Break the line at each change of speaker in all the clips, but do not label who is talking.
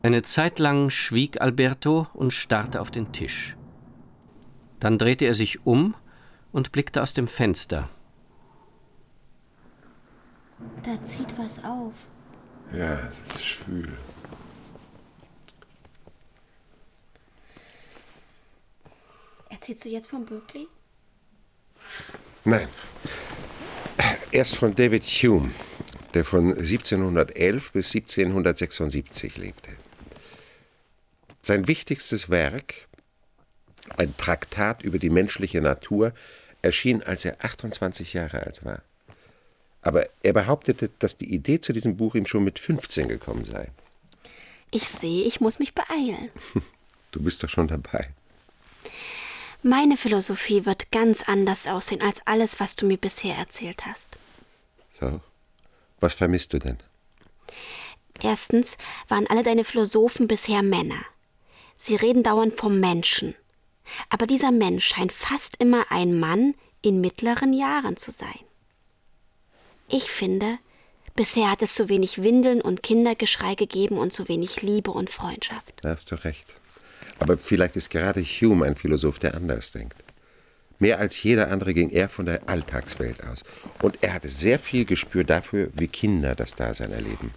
Eine Zeit lang schwieg Alberto und starrte auf den Tisch. Dann drehte er sich um und blickte aus dem Fenster.
Da zieht was auf.
Ja, es ist schwül.
Erzählst du jetzt von Berkeley?
Nein. Erst von David Hume, der von 1711 bis 1776 lebte. Sein wichtigstes Werk, ein Traktat über die menschliche Natur, erschien, als er 28 Jahre alt war. Aber er behauptete, dass die Idee zu diesem Buch ihm schon mit 15 gekommen sei.
Ich sehe, ich muss mich beeilen.
Du bist doch schon dabei.
Meine Philosophie wird ganz anders aussehen als alles, was du mir bisher erzählt hast.
So, was vermisst du denn?
Erstens waren alle deine Philosophen bisher Männer. Sie reden dauernd vom Menschen. Aber dieser Mensch scheint fast immer ein Mann in mittleren Jahren zu sein. Ich finde, bisher hat es zu wenig Windeln und Kindergeschrei gegeben und zu wenig Liebe und Freundschaft.
Da hast du recht. Aber vielleicht ist gerade Hume ein Philosoph, der anders denkt. Mehr als jeder andere ging er von der Alltagswelt aus. Und er hatte sehr viel Gespür dafür, wie Kinder das Dasein erleben.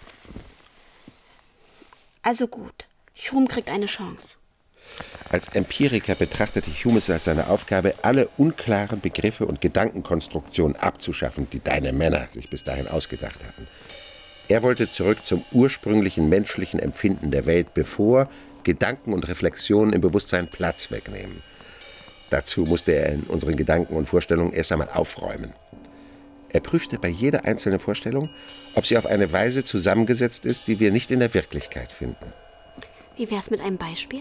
Also gut, Hume kriegt eine Chance.
Als Empiriker betrachtete Hume es als seine Aufgabe, alle unklaren Begriffe und Gedankenkonstruktionen abzuschaffen, die deine Männer sich bis dahin ausgedacht hatten. Er wollte zurück zum ursprünglichen menschlichen Empfinden der Welt, bevor Gedanken und Reflexionen im Bewusstsein Platz wegnehmen. Dazu musste er in unseren Gedanken und Vorstellungen erst einmal aufräumen. Er prüfte bei jeder einzelnen Vorstellung, ob sie auf eine Weise zusammengesetzt ist, die wir nicht in der Wirklichkeit finden.
Wie wär's mit einem Beispiel?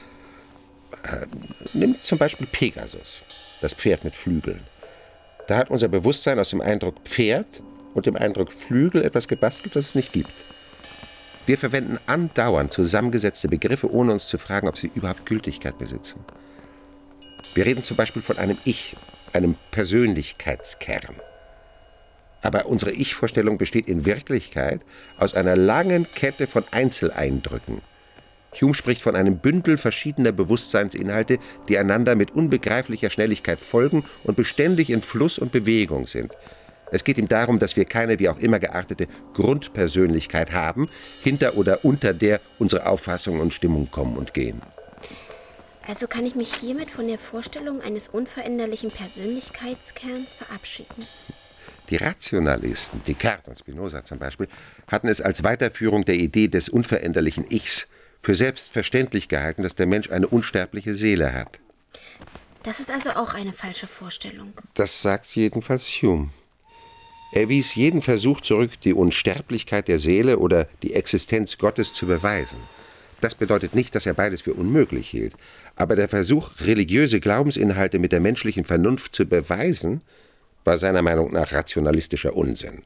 Nimm zum Beispiel Pegasus, das Pferd mit Flügeln. Da hat unser Bewusstsein aus dem Eindruck Pferd und dem Eindruck Flügel etwas gebastelt, das es nicht gibt. Wir verwenden andauernd zusammengesetzte Begriffe, ohne uns zu fragen, ob sie überhaupt Gültigkeit besitzen. Wir reden zum Beispiel von einem Ich, einem Persönlichkeitskern. Aber unsere Ich-Vorstellung besteht in Wirklichkeit aus einer langen Kette von Einzeleindrücken. Hume spricht von einem Bündel verschiedener Bewusstseinsinhalte, die einander mit unbegreiflicher Schnelligkeit folgen und beständig in Fluss und Bewegung sind. Es geht ihm darum, dass wir keine wie auch immer geartete Grundpersönlichkeit haben, hinter oder unter der unsere Auffassungen und Stimmung kommen und gehen.
Also kann ich mich hiermit von der Vorstellung eines unveränderlichen Persönlichkeitskerns verabschieden?
Die Rationalisten, Descartes und Spinoza zum Beispiel, hatten es als Weiterführung der Idee des unveränderlichen Ichs für selbstverständlich gehalten, dass der Mensch eine unsterbliche Seele hat.
Das ist also auch eine falsche Vorstellung.
Das sagt jedenfalls Hume. Er wies jeden Versuch zurück, die Unsterblichkeit der Seele oder die Existenz Gottes zu beweisen. Das bedeutet nicht, dass er beides für unmöglich hielt. Aber der Versuch, religiöse Glaubensinhalte mit der menschlichen Vernunft zu beweisen, war seiner Meinung nach rationalistischer Unsinn.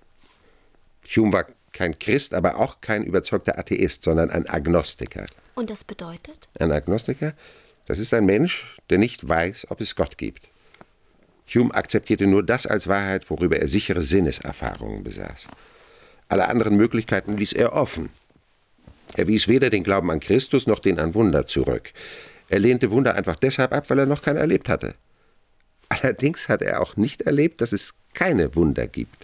Hume war kein Christ, aber auch kein überzeugter Atheist, sondern ein Agnostiker.
Und das bedeutet?
Ein Agnostiker, das ist ein Mensch, der nicht weiß, ob es Gott gibt. Hume akzeptierte nur das als Wahrheit, worüber er sichere Sinneserfahrungen besaß. Alle anderen Möglichkeiten ließ er offen. Er wies weder den Glauben an Christus noch den an Wunder zurück. Er lehnte Wunder einfach deshalb ab, weil er noch keine erlebt hatte. Allerdings hat er auch nicht erlebt, dass es keine Wunder gibt.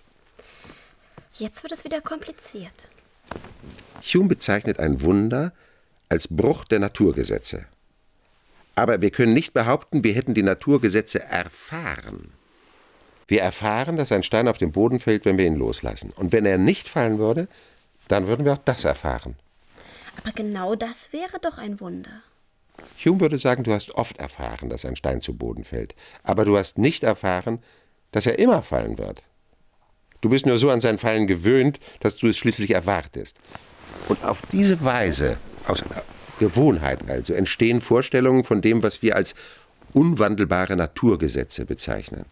Jetzt wird es wieder kompliziert.
Hume bezeichnet ein Wunder als Bruch der Naturgesetze. Aber wir können nicht behaupten, wir hätten die Naturgesetze erfahren. Wir erfahren, dass ein Stein auf den Boden fällt, wenn wir ihn loslassen. Und wenn er nicht fallen würde, dann würden wir auch das erfahren.
Aber genau das wäre doch ein Wunder.
Hume würde sagen, du hast oft erfahren, dass ein Stein zu Boden fällt. Aber du hast nicht erfahren, dass er immer fallen wird. Du bist nur so an sein Fallen gewöhnt, dass du es schließlich erwartest. Und auf diese Weise, aus einer Gewohnheit also, entstehen Vorstellungen von dem, was wir als unwandelbare Naturgesetze bezeichnen.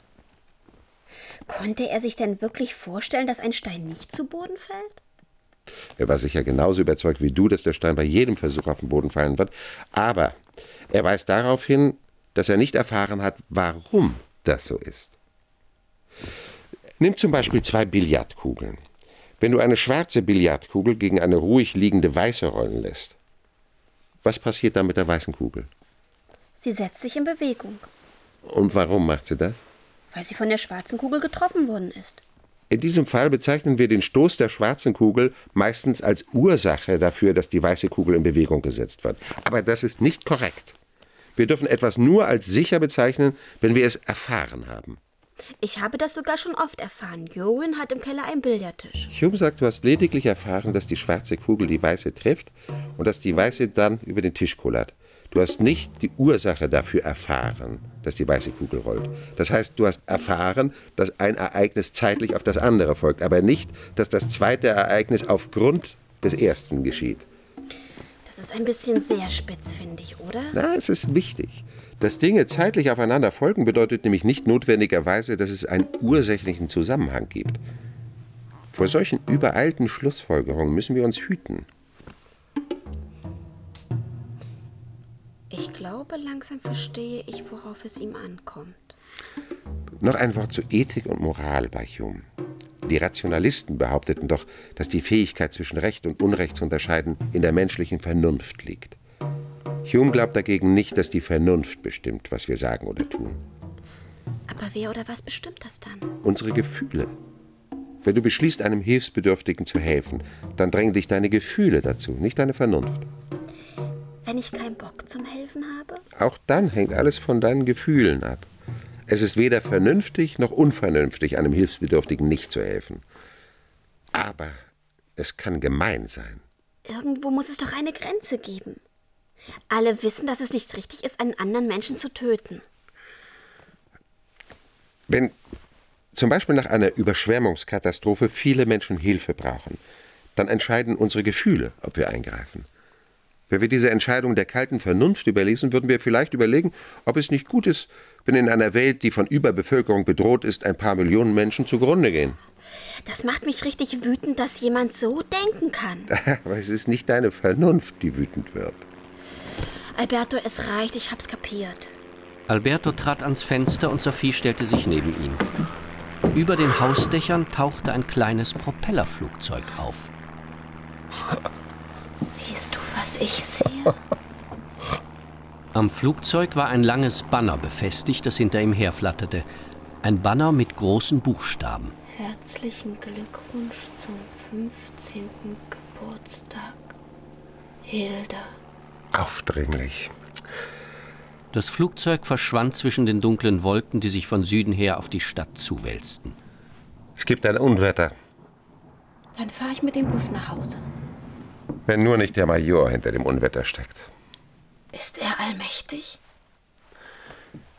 Konnte er sich denn wirklich vorstellen, dass ein Stein nicht zu Boden fällt?
Er war sicher genauso überzeugt wie du, dass der Stein bei jedem Versuch auf den Boden fallen wird. Aber er weist darauf hin, dass er nicht erfahren hat, warum das so ist. Nimm zum Beispiel 2 Billardkugeln. Wenn du eine schwarze Billardkugel gegen eine ruhig liegende weiße rollen lässt, was passiert dann mit der weißen Kugel?
Sie setzt sich in Bewegung.
Und warum macht sie das?
Weil sie von der schwarzen Kugel getroffen worden ist.
In diesem Fall bezeichnen wir den Stoß der schwarzen Kugel meistens als Ursache dafür, dass die weiße Kugel in Bewegung gesetzt wird. Aber das ist nicht korrekt. Wir dürfen etwas nur als sicher bezeichnen, wenn wir es erfahren haben.
Ich habe das sogar schon oft erfahren. Johan hat im Keller einen Billardtisch.
Hume sagt, du hast lediglich erfahren, dass die schwarze Kugel die weiße trifft und dass die weiße dann über den Tisch kullert. Du hast nicht die Ursache dafür erfahren, dass die weiße Kugel rollt. Das heißt, du hast erfahren, dass ein Ereignis zeitlich auf das andere folgt, aber nicht, dass das zweite Ereignis aufgrund des ersten geschieht.
Das ist ein bisschen sehr spitz, finde ich, oder?
Na, es ist wichtig. Dass Dinge zeitlich aufeinander folgen, bedeutet nämlich nicht notwendigerweise, dass es einen ursächlichen Zusammenhang gibt. Vor solchen übereilten Schlussfolgerungen müssen wir uns hüten.
Ich glaube, langsam verstehe ich, worauf es ihm ankommt.
Noch ein Wort zu Ethik und Moral bei Hume. Die Rationalisten behaupteten doch, dass die Fähigkeit zwischen Recht und Unrecht zu unterscheiden in der menschlichen Vernunft liegt. Hume glaubt dagegen nicht, dass die Vernunft bestimmt, was wir sagen oder tun.
Aber wer oder was bestimmt das dann?
Unsere Gefühle. Wenn du beschließt, einem Hilfsbedürftigen zu helfen, dann drängen dich deine Gefühle dazu, nicht deine Vernunft.
Wenn ich keinen Bock zum Helfen habe?
Auch dann hängt alles von deinen Gefühlen ab. Es ist weder vernünftig noch unvernünftig, einem Hilfsbedürftigen nicht zu helfen. Aber es kann gemein sein.
Irgendwo muss es doch eine Grenze geben. Alle wissen, dass es nicht richtig ist, einen anderen Menschen zu töten.
Wenn zum Beispiel nach einer Überschwemmungskatastrophe viele Menschen Hilfe brauchen, dann entscheiden unsere Gefühle, ob wir eingreifen. Wenn wir diese Entscheidung der kalten Vernunft überließen, würden wir vielleicht überlegen, ob es nicht gut ist, wenn in einer Welt, die von Überbevölkerung bedroht ist, ein paar Millionen Menschen zugrunde gehen.
Das macht mich richtig wütend, dass jemand so denken kann.
Aber es ist nicht deine Vernunft, die wütend wird.
Alberto, es reicht, ich hab's kapiert.
Alberto trat ans Fenster und Sophie stellte sich neben ihn. Über den Hausdächern tauchte ein kleines Propellerflugzeug auf.
Siehst du, was ich sehe?
Am Flugzeug war ein langes Banner befestigt, das hinter ihm herflatterte. Ein Banner mit großen Buchstaben.
Herzlichen Glückwunsch zum 15. Geburtstag, Hilda.
Aufdringlich.
Das Flugzeug verschwand zwischen den dunklen Wolken, die sich von Süden her auf die Stadt zuwälzten.
Es gibt ein Unwetter.
Dann fahre ich mit dem Bus nach Hause.
Wenn nur nicht der Major hinter dem Unwetter steckt.
Ist er allmächtig?